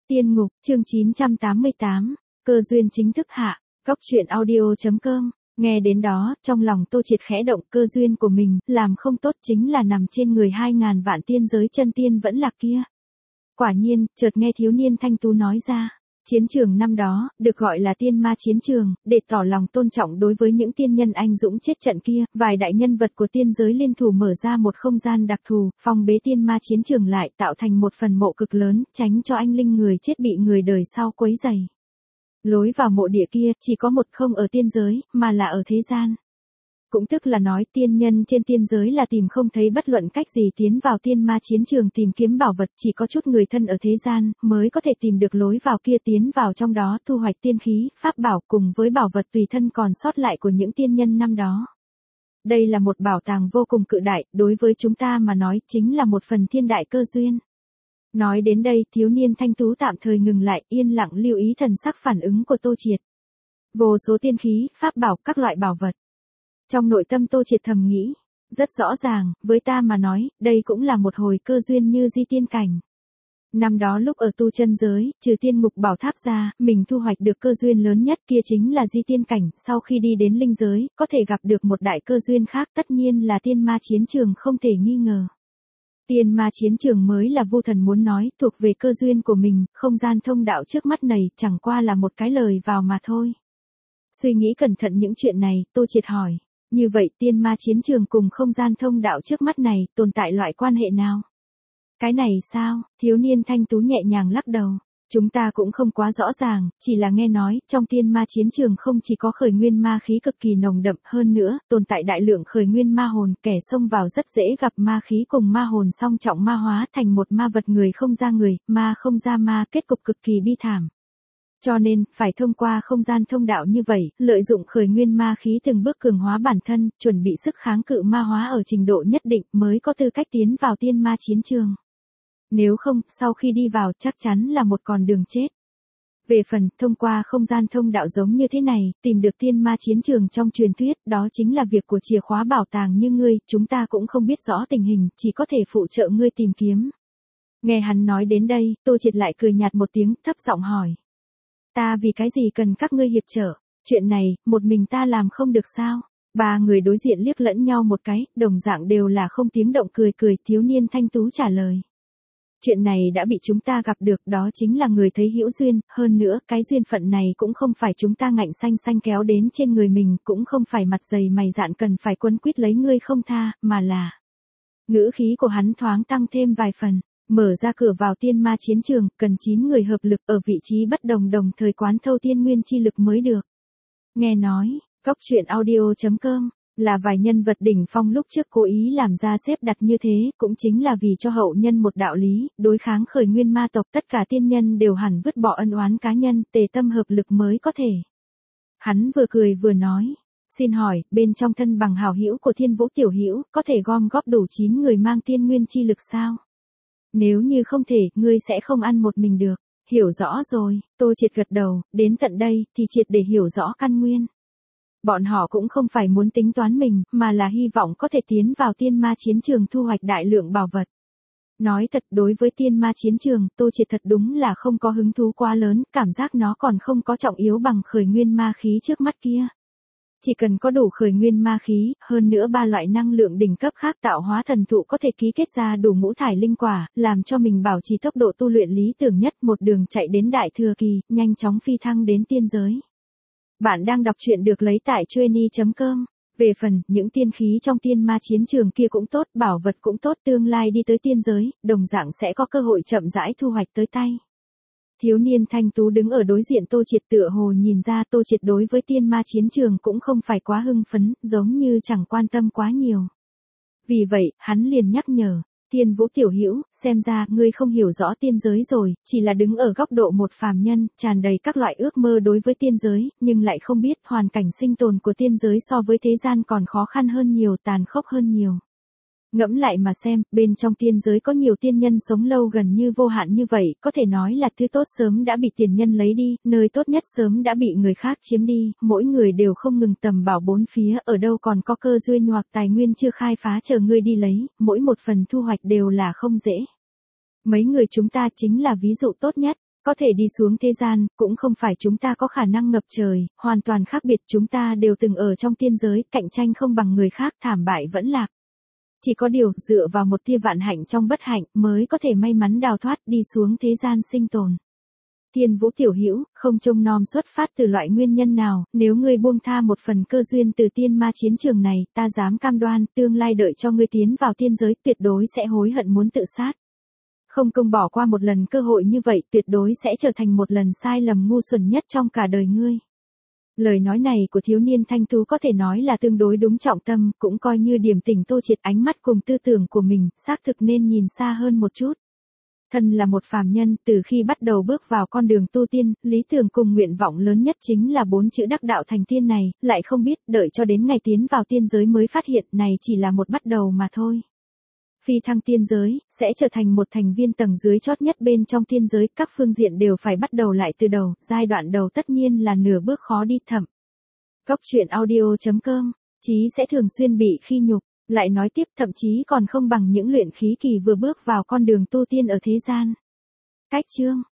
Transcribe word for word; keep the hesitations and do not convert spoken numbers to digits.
Tiên ngục, chương chín trăm tám mươi tám, cơ duyên chính thức hạ, góc truyện audio chấm com, nghe đến đó, trong lòng Tô Triệt khẽ động, cơ duyên của mình, làm không tốt chính là nằm trên người hai ngàn vạn tiên giới chân tiên vẫn lạc kia. Quả nhiên, chợt nghe thiếu niên thanh tú nói ra, chiến trường năm đó, được gọi là tiên ma chiến trường, để tỏ lòng tôn trọng đối với những tiên nhân anh dũng chết trận kia, vài đại nhân vật của tiên giới liên thủ mở ra một không gian đặc thù, phong bế tiên ma chiến trường lại tạo thành một phần mộ cực lớn, tránh cho anh linh người chết bị người đời sau quấy rầy. Lối vào mộ địa kia, chỉ có một không ở tiên giới, mà là ở thế gian. Cũng tức là nói tiên nhân trên tiên giới là tìm không thấy bất luận cách gì tiến vào tiên ma chiến trường tìm kiếm bảo vật, chỉ có chút người thân ở thế gian mới có thể tìm được lối vào kia tiến vào trong đó thu hoạch tiên khí, pháp bảo cùng với bảo vật tùy thân còn sót lại của những tiên nhân năm đó. Đây là một bảo tàng vô cùng cự đại, đối với chúng ta mà nói chính là một phần thiên đại cơ duyên. Nói đến đây, thiếu niên thanh tú tạm thời ngừng lại, yên lặng lưu ý thần sắc phản ứng của Tô Triệt. Vô số tiên khí, pháp bảo, các loại bảo vật. Trong nội tâm Tô Triệt thầm nghĩ, rất rõ ràng, với ta mà nói, đây cũng là một hồi cơ duyên như di tiên cảnh. Năm đó lúc ở tu chân giới, trừ tiên ngục bảo tháp ra, mình thu hoạch được cơ duyên lớn nhất kia chính là di tiên cảnh, sau khi đi đến linh giới, có thể gặp được một đại cơ duyên khác tất nhiên là tiên ma chiến trường không thể nghi ngờ. Tiên ma chiến trường mới là Vu Thần muốn nói, thuộc về cơ duyên của mình, không gian thông đạo trước mắt này chẳng qua là một cái lời vào mà thôi. Suy nghĩ cẩn thận những chuyện này, Tô Triệt hỏi. Như vậy tiên ma chiến trường cùng không gian thông đạo trước mắt này tồn tại loại quan hệ nào? Cái này sao? Thiếu niên thanh tú nhẹ nhàng lắc đầu. Chúng ta cũng không quá rõ ràng, chỉ là nghe nói, trong tiên ma chiến trường không chỉ có khởi nguyên ma khí cực kỳ nồng đậm, hơn nữa, tồn tại đại lượng khởi nguyên ma hồn, kẻ xông vào rất dễ gặp ma khí cùng ma hồn song trọng ma hóa thành một ma vật người không ra người, ma không ra ma, kết cục cực kỳ bi thảm. Cho nên, phải thông qua không gian thông đạo như vậy, lợi dụng khởi nguyên ma khí từng bước cường hóa bản thân, chuẩn bị sức kháng cự ma hóa ở trình độ nhất định mới có tư cách tiến vào tiên ma chiến trường. Nếu không, sau khi đi vào chắc chắn là một con đường chết. Về phần, thông qua không gian thông đạo giống như thế này, tìm được tiên ma chiến trường trong truyền thuyết, đó chính là việc của chìa khóa bảo tàng như ngươi, chúng ta cũng không biết rõ tình hình, chỉ có thể phụ trợ ngươi tìm kiếm. Nghe hắn nói đến đây, Tô Triệt lại cười nhạt một tiếng, thấp giọng hỏi. Ta vì cái gì cần các ngươi hiệp trợ, chuyện này, một mình ta làm không được sao? Ba người đối diện liếc lẫn nhau một cái, đồng dạng đều là không tiếng động cười cười, thiếu niên thanh tú trả lời. Chuyện này đã bị chúng ta gặp được, đó chính là người thấy hữu duyên, hơn nữa, cái duyên phận này cũng không phải chúng ta ngạnh xanh xanh kéo đến trên người mình, cũng không phải mặt dày mày dạn cần phải quấn quýt lấy ngươi không tha, mà là... Ngữ khí của hắn thoáng tăng thêm vài phần. Mở ra cửa vào tiên ma chiến trường, cần chín người hợp lực ở vị trí bất đồng đồng thời quán thâu tiên nguyên chi lực mới được. Nghe nói, góc truyện audio chấm com, là vài nhân vật đỉnh phong lúc trước cố ý làm ra xếp đặt như thế, cũng chính là vì cho hậu nhân một đạo lý, đối kháng khởi nguyên ma tộc tất cả tiên nhân đều hẳn vứt bỏ ân oán cá nhân, tề tâm hợp lực mới có thể. Hắn vừa cười vừa nói. Xin hỏi, bên trong thân bằng hảo hữu của Thiên Vũ tiểu hữu, có thể gom góp đủ chín người mang tiên nguyên chi lực sao? Nếu như không thể, ngươi sẽ không ăn một mình được. Hiểu rõ rồi, Tô Triệt gật đầu, đến tận đây, thì triệt để hiểu rõ căn nguyên. Bọn họ cũng không phải muốn tính toán mình, mà là hy vọng có thể tiến vào tiên ma chiến trường thu hoạch đại lượng bảo vật. Nói thật, đối với tiên ma chiến trường, Tô Triệt thật đúng là không có hứng thú quá lớn, cảm giác nó còn không có trọng yếu bằng khởi nguyên ma khí trước mắt kia. Chỉ cần có đủ khởi nguyên ma khí, hơn nữa ba loại năng lượng đỉnh cấp khác tạo hóa thần thụ có thể ký kết ra đủ ngũ thải linh quả, làm cho mình bảo trì tốc độ tu luyện lý tưởng nhất, một đường chạy đến đại thừa kỳ, nhanh chóng phi thăng đến tiên giới. Bạn đang đọc truyện được lấy tại chueny chấm com. Về phần, những tiên khí trong tiên ma chiến trường kia cũng tốt, bảo vật cũng tốt, tương lai đi tới tiên giới, đồng dạng sẽ có cơ hội chậm rãi thu hoạch tới tay. Thiếu niên thanh tú đứng ở đối diện Tô Triệt tựa hồ nhìn ra Tô Triệt đối với tiên ma chiến trường cũng không phải quá hưng phấn, giống như chẳng quan tâm quá nhiều. Vì vậy, hắn liền nhắc nhở, Thiên Vũ tiểu hữu, xem ra ngươi không hiểu rõ tiên giới rồi, chỉ là đứng ở góc độ một phàm nhân, tràn đầy các loại ước mơ đối với tiên giới, nhưng lại không biết hoàn cảnh sinh tồn của tiên giới so với thế gian còn khó khăn hơn nhiều, tàn khốc hơn nhiều. Ngẫm lại mà xem, bên trong tiên giới có nhiều tiên nhân sống lâu gần như vô hạn như vậy, có thể nói là thứ tốt sớm đã bị tiền nhân lấy đi, nơi tốt nhất sớm đã bị người khác chiếm đi, mỗi người đều không ngừng tầm bảo bốn phía, ở đâu còn có cơ duyên hoặc tài nguyên chưa khai phá chờ ngươi đi lấy, mỗi một phần thu hoạch đều là không dễ. Mấy người chúng ta chính là ví dụ tốt nhất. Có thể đi xuống thế gian, cũng không phải chúng ta có khả năng ngập trời, hoàn toàn khác biệt, chúng ta đều từng ở trong tiên giới, cạnh tranh không bằng người khác, thảm bại vẫn lạc. Chỉ có điều, dựa vào một tia vạn hạnh trong bất hạnh, mới có thể may mắn đào thoát đi xuống thế gian sinh tồn. Thiên Vũ tiểu hữu, không trông nom xuất phát từ loại nguyên nhân nào, nếu ngươi buông tha một phần cơ duyên từ tiên ma chiến trường này, ta dám cam đoan, tương lai đợi cho ngươi tiến vào tiên giới, tuyệt đối sẽ hối hận muốn tự sát. Không công bỏ qua một lần cơ hội như vậy, tuyệt đối sẽ trở thành một lần sai lầm ngu xuẩn nhất trong cả đời ngươi. Lời nói này của thiếu niên thanh tú có thể nói là tương đối đúng trọng tâm, cũng coi như điểm tỉnh Tô Triệt ánh mắt cùng tư tưởng của mình, xác thực nên nhìn xa hơn một chút. Thân là một phàm nhân, từ khi bắt đầu bước vào con đường tu tiên, lý tưởng cùng nguyện vọng lớn nhất chính là bốn chữ đắc đạo thành tiên này, lại không biết, đợi cho đến ngày tiến vào tiên giới mới phát hiện này chỉ là một bắt đầu mà thôi. Phi thăng tiên giới, sẽ trở thành một thành viên tầng dưới chót nhất bên trong tiên giới, các phương diện đều phải bắt đầu lại từ đầu, giai đoạn đầu tất nhiên là nửa bước khó đi thẩm. Cốc truyện audio chấm com, Chí sẽ thường xuyên bị khi nhục, lại nói tiếp thậm chí còn không bằng những luyện khí kỳ vừa bước vào con đường tu tiên ở thế gian. Cách chương